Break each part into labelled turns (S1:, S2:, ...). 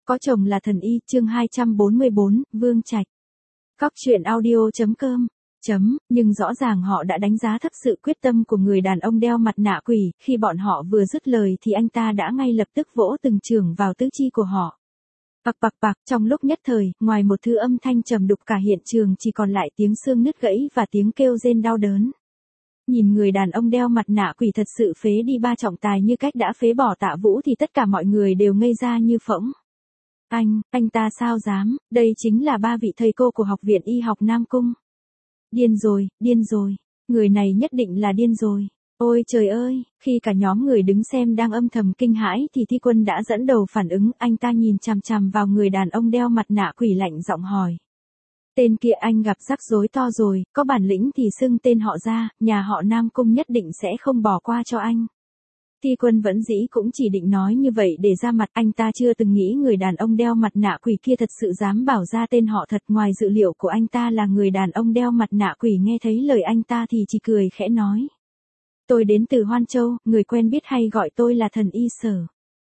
S1: Có chồng là thần y, chương 244, Vương Trạch. Cóc truyện audio.com. Nhưng rõ ràng họ đã đánh giá thấp sự quyết tâm của người đàn ông đeo mặt nạ quỷ, khi bọn họ vừa dứt lời thì anh ta đã ngay lập tức vỗ từng chưởng vào tứ chi của họ. Bạc, trong lúc nhất thời, ngoài một thứ âm thanh trầm đục cả hiện trường chỉ còn lại tiếng xương nứt gãy và tiếng kêu rên đau đớn. Nhìn người đàn ông đeo mặt nạ quỷ thật sự phế đi ba trọng tài như cách đã phế bỏ Tạ Vũ thì tất cả mọi người đều ngây ra như phỗng. Anh ta sao dám, đây chính là ba vị thầy cô của Học viện Y học Nam Cung. Điên rồi, người này nhất định là điên rồi. Ôi trời ơi, khi cả nhóm người đứng xem đang âm thầm kinh hãi thì Thi Quân đã dẫn đầu phản ứng, anh ta nhìn chằm chằm vào người đàn ông đeo mặt nạ quỷ lạnh giọng hỏi. Tên kia anh gặp rắc rối to rồi, có bản lĩnh thì xưng tên họ ra, nhà họ Nam Cung nhất định sẽ không bỏ qua cho anh. Thi Quân vẫn dĩ cũng chỉ định nói như vậy để ra mặt, anh ta chưa từng nghĩ người đàn ông đeo mặt nạ quỷ kia thật sự dám bảo ra tên họ thật. Ngoài dự liệu của anh ta là người đàn ông đeo mặt nạ quỷ nghe thấy lời anh ta thì chỉ cười khẽ nói. Tôi đến từ Hoan Châu, người quen biết hay gọi tôi là thần y Sở.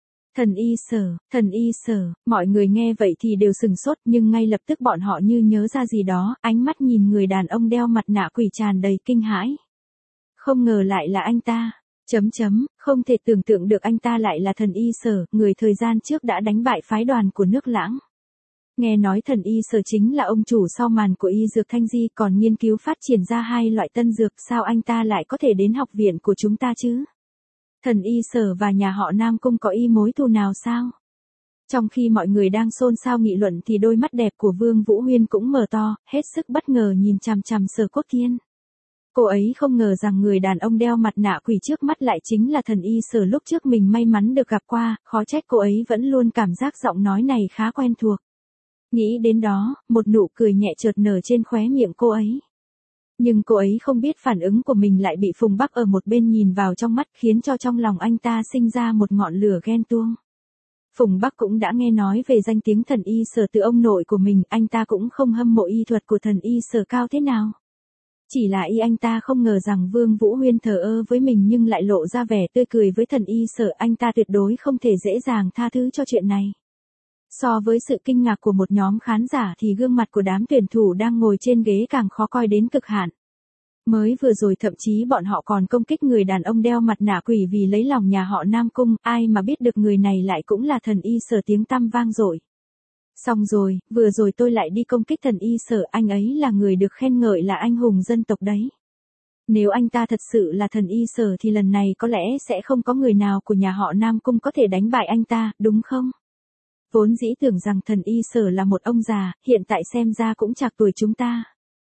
S1: Thần y Sở, mọi người nghe vậy thì đều sừng sốt nhưng ngay lập tức bọn họ như nhớ ra gì đó, ánh mắt nhìn người đàn ông đeo mặt nạ quỷ tràn đầy kinh hãi. Không ngờ lại là anh ta. Không thể tưởng tượng được anh ta lại là thần y Sở, người thời gian trước đã đánh bại phái đoàn của nước Lãng. Nghe nói thần y Sở chính là ông chủ sau màn của y dược Thanh Di, còn nghiên cứu phát triển ra hai loại tân dược, sao anh ta lại có thể đến học viện của chúng ta chứ? Thần y Sở và nhà họ Nam Cung có y mối thù nào sao? Trong khi mọi người đang xôn xao nghị luận thì đôi mắt đẹp của Vương Vũ Huyên cũng mở to, hết sức bất ngờ nhìn chằm chằm Sở Cốt Thiên. Cô ấy không ngờ rằng người đàn ông đeo mặt nạ quỷ trước mắt lại chính là thần y Sở lúc trước mình may mắn được gặp qua, khó trách cô ấy vẫn luôn cảm giác giọng nói này khá quen thuộc. Nghĩ đến đó, một nụ cười nhẹ chợt nở trên khóe miệng cô ấy. Nhưng cô ấy không biết phản ứng của mình lại bị Phùng Bắc ở một bên nhìn vào trong mắt, khiến cho trong lòng anh ta sinh ra một ngọn lửa ghen tuông. Phùng Bắc cũng đã nghe nói về danh tiếng thần y Sở từ ông nội của mình, anh ta cũng không hâm mộ y thuật của thần y Sở cao thế nào. Chỉ là anh ta không ngờ rằng Vương Vũ Huyên thờ ơ với mình nhưng lại lộ ra vẻ tươi cười với thần y Sở, anh ta tuyệt đối không thể dễ dàng tha thứ cho chuyện này. So với sự kinh ngạc của một nhóm khán giả thì gương mặt của đám tuyển thủ đang ngồi trên ghế càng khó coi đến cực hạn. Mới vừa rồi thậm chí bọn họ còn công kích người đàn ông đeo mặt nạ quỷ vì lấy lòng nhà họ Nam Cung, ai mà biết được người này lại cũng là thần y Sở tiếng tăm vang dội. Xong rồi, vừa rồi tôi lại đi công kích thần y Sở, anh ấy là người được khen ngợi là anh hùng dân tộc đấy. Nếu anh ta thật sự là thần y Sở thì lần này có lẽ sẽ không có người nào của nhà họ Nam Cung có thể đánh bại anh ta, đúng không? Vốn dĩ tưởng rằng thần y Sở là một ông già, hiện tại xem ra cũng trạc tuổi chúng ta.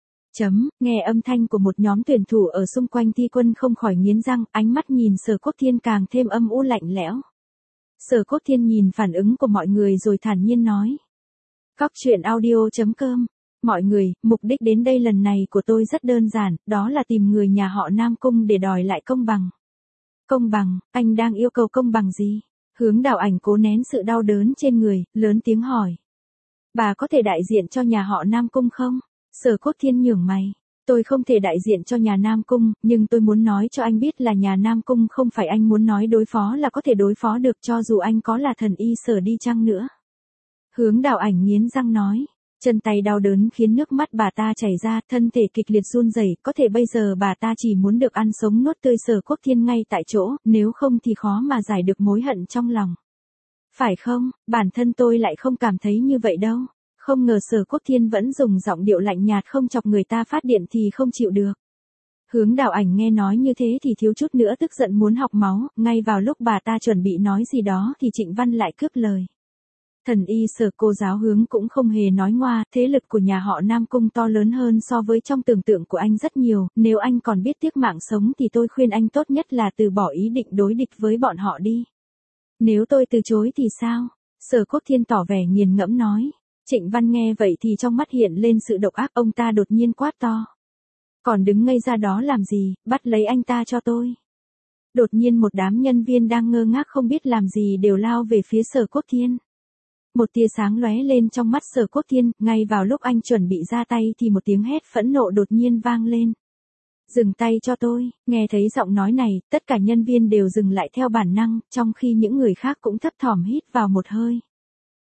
S1: Nghe âm thanh của một nhóm tuyển thủ ở xung quanh Thi Quân không khỏi nghiến răng, ánh mắt nhìn Sở Cốt Thiên càng thêm âm u lạnh lẽo. Sở Cốt Thiên nhìn phản ứng của mọi người rồi thản nhiên nói. Cóc truyện audio.com. Mọi người, mục đích đến đây lần này của tôi rất đơn giản, đó là tìm người nhà họ Nam Cung để đòi lại công bằng. Công bằng, anh đang yêu cầu công bằng gì? Hướng Đào Ảnh cố nén sự đau đớn trên người, lớn tiếng hỏi. Bà có thể đại diện cho nhà họ Nam Cung không? Sở Cốt Thiên nhướng mày. Tôi không thể đại diện cho nhà Nam Cung, nhưng tôi muốn nói cho anh biết là nhà Nam Cung không phải anh muốn nói đối phó là có thể đối phó được cho dù anh có là thần y Sở đi chăng nữa. Hướng Đào Ảnh nghiến răng nói. Chân tay đau đớn khiến nước mắt bà ta chảy ra, thân thể kịch liệt run rẩy, có thể bây giờ bà ta chỉ muốn được ăn sống nuốt tươi Sở Cốt Thiên ngay tại chỗ, nếu không thì khó mà giải được mối hận trong lòng. Phải không, bản thân tôi lại không cảm thấy như vậy đâu. Không ngờ Sở Cốt Thiên vẫn dùng giọng điệu lạnh nhạt không chọc người ta phát điện thì không chịu được. Hướng Đào Ảnh nghe nói như thế thì thiếu chút nữa tức giận muốn học máu, ngay vào lúc bà ta chuẩn bị nói gì đó thì Trịnh Văn lại cướp lời. Thần y Sở cô giáo Hướng cũng không hề nói ngoa, thế lực của nhà họ Nam Cung to lớn hơn so với trong tưởng tượng của anh rất nhiều, nếu anh còn biết tiếc mạng sống thì tôi khuyên anh tốt nhất là từ bỏ ý định đối địch với bọn họ đi. Nếu tôi từ chối thì sao? Sở Cốt Thiên tỏ vẻ nghiền ngẫm nói. Trịnh Văn nghe vậy thì trong mắt hiện lên sự độc ác, ông ta đột nhiên quát to. Còn đứng ngây ra đó làm gì, bắt lấy anh ta cho tôi. Đột nhiên một đám nhân viên đang ngơ ngác không biết làm gì đều lao về phía Sở Cốt Thiên. Một tia sáng lóe lên trong mắt Sở Cốt Thiên, ngay vào lúc anh chuẩn bị ra tay thì một tiếng hét phẫn nộ đột nhiên vang lên. Dừng tay cho tôi, nghe thấy giọng nói này, tất cả nhân viên đều dừng lại theo bản năng, trong khi những người khác cũng thấp thỏm hít vào một hơi.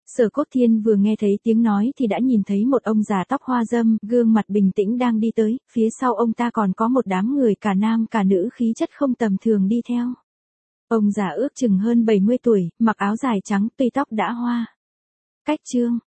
S1: Sở Cốt Thiên vừa nghe thấy tiếng nói thì đã nhìn thấy một ông già tóc hoa râm, gương mặt bình tĩnh đang đi tới, phía sau ông ta còn có một đám người cả nam cả nữ khí chất không tầm thường đi theo. Ông già ước chừng hơn 70 tuổi, mặc áo dài trắng, tuy tóc đã hoa. Cách chương